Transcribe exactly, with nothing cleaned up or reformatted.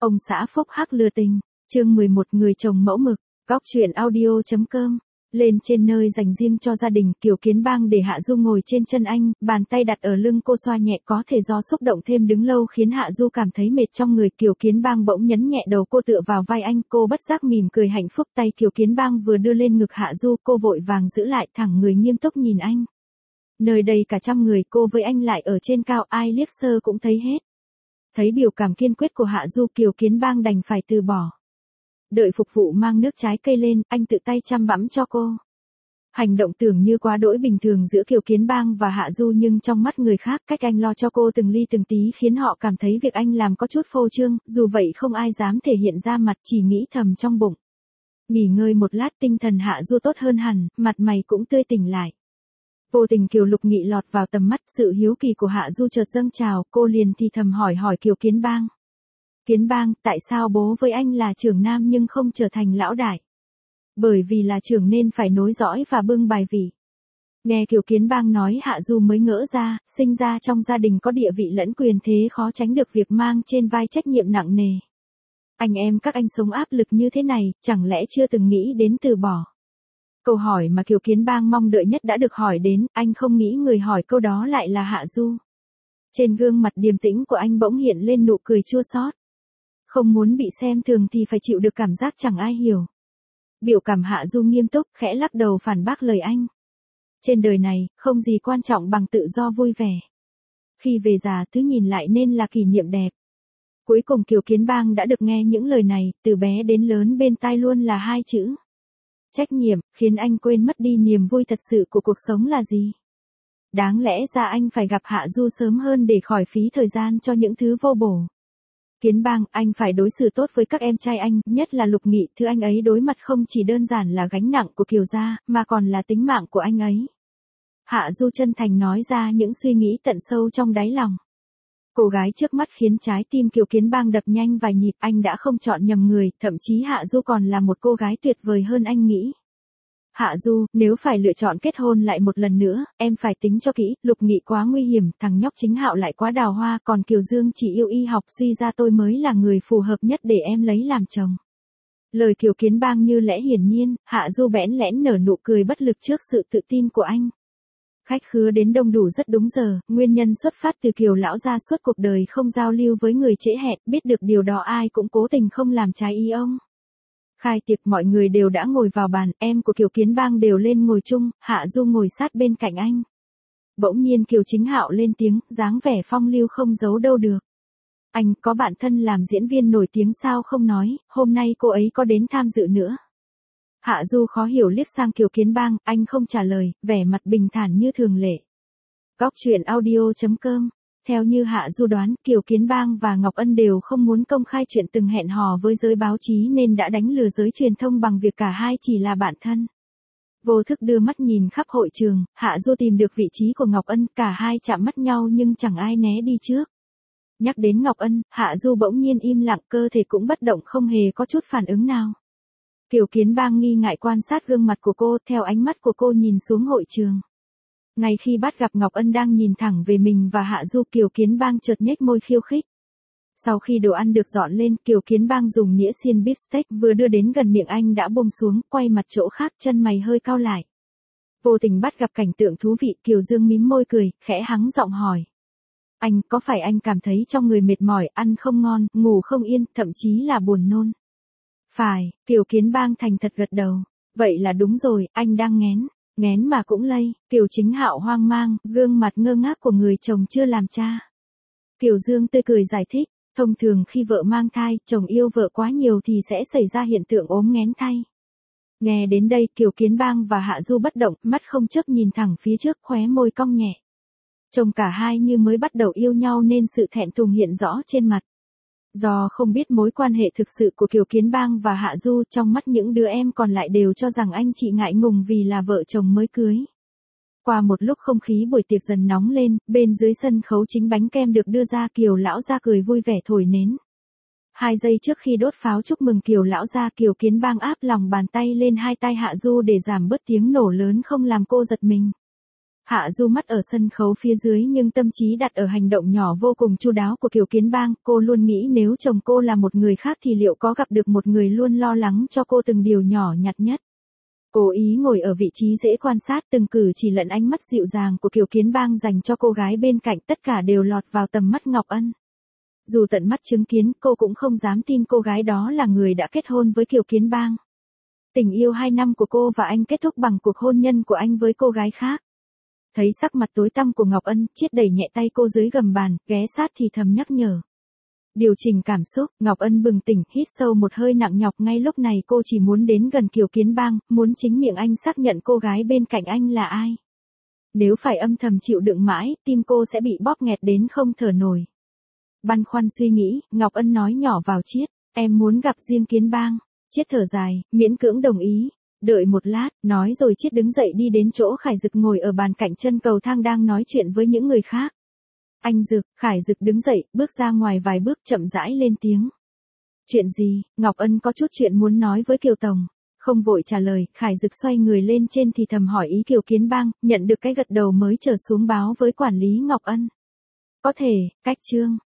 Ông xã phúc hắc lừa tình, chương mười một người chồng mẫu mực, góc chuyện audio.com. Lên trên nơi dành riêng cho gia đình, Kiều Kiến Bang để Hạ Du ngồi trên chân anh, bàn tay đặt ở lưng cô xoa nhẹ, có thể do xúc động thêm đứng lâu khiến Hạ Du cảm thấy mệt trong người. Kiều Kiến Bang bỗng nhấn nhẹ đầu cô tựa vào vai anh, cô bất giác mỉm cười hạnh phúc. Tay Kiều Kiến Bang vừa đưa lên ngực Hạ Du, cô vội vàng giữ lại, thẳng người nghiêm túc nhìn anh. Nơi đây cả trăm người, cô với anh lại ở trên cao, ai liếc sơ cũng thấy hết. Thấy biểu cảm kiên quyết của Hạ Du, Kiều Kiến Bang đành phải từ bỏ. Đợi phục vụ mang nước trái cây lên, anh tự tay chăm bẵm cho cô. Hành động tưởng như quá đỗi bình thường giữa Kiều Kiến Bang và Hạ Du, nhưng trong mắt người khác, cách anh lo cho cô từng ly từng tí khiến họ cảm thấy việc anh làm có chút phô trương, dù vậy không ai dám thể hiện ra mặt, chỉ nghĩ thầm trong bụng. Nghỉ ngơi một lát, tinh thần Hạ Du tốt hơn hẳn, mặt mày cũng tươi tỉnh lại. Vô tình Kiều Lục Nghị lọt vào tầm mắt, sự hiếu kỳ của Hạ Du chợt dâng trào, cô liền thì thầm hỏi hỏi Kiều Kiến Bang. Kiến Bang, tại sao bố với anh là trưởng nam nhưng không trở thành lão đại? Bởi vì là trưởng nên phải nối dõi và bưng bài vị. Nghe Kiều Kiến Bang nói, Hạ Du mới ngỡ ra, sinh ra trong gia đình có địa vị lẫn quyền thế khó tránh được việc mang trên vai trách nhiệm nặng nề. Anh em các anh sống áp lực như thế này, chẳng lẽ chưa từng nghĩ đến từ bỏ? Câu hỏi mà Kiều Kiến Bang mong đợi nhất đã được hỏi đến, anh không nghĩ người hỏi câu đó lại là Hạ Du. Trên gương mặt điềm tĩnh của anh bỗng hiện lên nụ cười chua xót. Không muốn bị xem thường thì phải chịu được cảm giác chẳng ai hiểu. Biểu cảm Hạ Du nghiêm túc, khẽ lắc đầu phản bác lời anh. Trên đời này, không gì quan trọng bằng tự do vui vẻ. Khi về già, thứ nhìn lại nên là kỷ niệm đẹp. Cuối cùng Kiều Kiến Bang đã được nghe những lời này, từ bé đến lớn bên tai luôn là hai chữ. Trách nhiệm, khiến anh quên mất đi niềm vui thật sự của cuộc sống là gì. Đáng lẽ ra anh phải gặp Hạ Du sớm hơn để khỏi phí thời gian cho những thứ vô bổ. Kiến Bang, anh phải đối xử tốt với các em trai anh, nhất là Lục Nghị, thứ anh ấy đối mặt không chỉ đơn giản là gánh nặng của Kiều gia, mà còn là tính mạng của anh ấy. Hạ Du chân thành nói ra những suy nghĩ tận sâu trong đáy lòng. Cô gái trước mắt khiến trái tim Kiều Kiến Bang đập nhanh vài nhịp, anh đã không chọn nhầm người, thậm chí Hạ Du còn là một cô gái tuyệt vời hơn anh nghĩ. Hạ Du, nếu phải lựa chọn kết hôn lại một lần nữa, em phải tính cho kỹ, Lục Nghị quá nguy hiểm, thằng nhóc Chính Hạo lại quá đào hoa, còn Kiều Dương chỉ yêu y học, suy ra tôi mới là người phù hợp nhất để em lấy làm chồng. Lời Kiều Kiến Bang như lẽ hiển nhiên, Hạ Du bẽn lẽn nở nụ cười bất lực trước sự tự tin của anh. Khách khứa đến đông đủ rất đúng giờ, nguyên nhân xuất phát từ Kiều lão gia suốt cuộc đời không giao lưu với người trễ hẹn, biết được điều đó ai cũng cố tình không làm trái ý ông. Khai tiệc mọi người đều đã ngồi vào bàn, em của Kiều Kiến Bang đều lên ngồi chung, Hạ Du ngồi sát bên cạnh anh. Bỗng nhiên Kiều Chính Hạo lên tiếng, dáng vẻ phong lưu không giấu đâu được. Anh có bạn thân làm diễn viên nổi tiếng sao không nói, hôm nay cô ấy có đến tham dự nữa. Hạ Du khó hiểu liếc sang Kiều Kiến Bang, anh không trả lời, vẻ mặt bình thản như thường lệ. Góc chuyện audio.com. Theo như Hạ Du đoán, Kiều Kiến Bang và Ngọc Ân đều không muốn công khai chuyện từng hẹn hò với giới báo chí nên đã đánh lừa giới truyền thông bằng việc cả hai chỉ là bạn thân. Vô thức đưa mắt nhìn khắp hội trường, Hạ Du tìm được vị trí của Ngọc Ân, cả hai chạm mắt nhau nhưng chẳng ai né đi trước. Nhắc đến Ngọc Ân, Hạ Du bỗng nhiên im lặng, cơ thể cũng bất động, không hề có chút phản ứng nào. Kiều Kiến Bang nghi ngại quan sát gương mặt của cô, theo ánh mắt của cô nhìn xuống hội trường. Ngay khi bắt gặp Ngọc Ân đang nhìn thẳng về mình và Hạ Du, Kiều Kiến Bang chợt nhếch môi khiêu khích. Sau khi đồ ăn được dọn lên, Kiều Kiến Bang dùng nĩa xiên beef steak vừa đưa đến gần miệng anh đã buông xuống, quay mặt chỗ khác, chân mày hơi cau lại. Vô tình bắt gặp cảnh tượng thú vị, Kiều Dương mím môi cười, khẽ hắng giọng hỏi. Anh, có phải anh cảm thấy trong người mệt mỏi, ăn không ngon, ngủ không yên, thậm chí là buồn nôn? Phải, Kiều Kiến Bang thành thật gật đầu. Vậy là đúng rồi, anh đang nghén. Nghén mà cũng lây, Kiều Chính Hạo hoang mang, gương mặt ngơ ngác của người chồng chưa làm cha. Kiều Dương tươi cười giải thích, thông thường khi vợ mang thai, chồng yêu vợ quá nhiều thì sẽ xảy ra hiện tượng ốm nghén thai. Nghe đến đây, Kiều Kiến Bang và Hạ Du bất động, mắt không chớp nhìn thẳng phía trước, khóe môi cong nhẹ. Trông cả hai như mới bắt đầu yêu nhau nên sự thẹn thùng hiện rõ trên mặt. Do không biết mối quan hệ thực sự của Kiều Kiến Bang và Hạ Du, trong mắt những đứa em còn lại đều cho rằng anh chị ngại ngùng vì là vợ chồng mới cưới. Qua một lúc không khí buổi tiệc dần nóng lên, bên dưới sân khấu chính bánh kem được đưa ra, Kiều lão gia cười vui vẻ thổi nến. Hai giây trước khi đốt pháo chúc mừng Kiều lão gia, Kiều Kiến Bang áp lòng bàn tay lên hai tay Hạ Du để giảm bớt tiếng nổ lớn không làm cô giật mình. Hạ Du mắt ở sân khấu phía dưới nhưng tâm trí đặt ở hành động nhỏ vô cùng chu đáo của Kiều Kiến Bang, cô luôn nghĩ nếu chồng cô là một người khác thì liệu có gặp được một người luôn lo lắng cho cô từng điều nhỏ nhặt nhất. Cố ý ngồi ở vị trí dễ quan sát từng cử chỉ lẫn ánh mắt dịu dàng của Kiều Kiến Bang dành cho cô gái bên cạnh, tất cả đều lọt vào tầm mắt Ngọc Ân. Dù tận mắt chứng kiến, cô cũng không dám tin cô gái đó là người đã kết hôn với Kiều Kiến Bang. Tình yêu hai năm của cô và anh kết thúc bằng cuộc hôn nhân của anh với cô gái khác. Thấy sắc mặt tối tăm của Ngọc Ân, Chiết đẩy nhẹ tay cô dưới gầm bàn, ghé sát thì thầm nhắc nhở. Điều chỉnh cảm xúc, Ngọc Ân bừng tỉnh, hít sâu một hơi nặng nhọc, ngay lúc này cô chỉ muốn đến gần Kiều Kiến Bang, muốn chính miệng anh xác nhận cô gái bên cạnh anh là ai. Nếu phải âm thầm chịu đựng mãi, tim cô sẽ bị bóp nghẹt đến không thở nổi. Băn khoăn suy nghĩ, Ngọc Ân nói nhỏ vào Chiết, em muốn gặp riêng Kiến Bang. Chiết thở dài, miễn cưỡng đồng ý. Đợi một lát, nói rồi Chiết đứng dậy đi đến chỗ Khải Dực ngồi ở bàn cạnh chân cầu thang đang nói chuyện với những người khác. Anh Dực, Khải Dực đứng dậy, bước ra ngoài vài bước chậm rãi lên tiếng. Chuyện gì? Ngọc Ân có chút chuyện muốn nói với Kiều Tổng. Không vội trả lời, Khải Dực xoay người lên trên thì thầm hỏi ý Kiều Kiến Bang, nhận được cái gật đầu mới trở xuống báo với quản lý Ngọc Ân. Có thể, cách chương.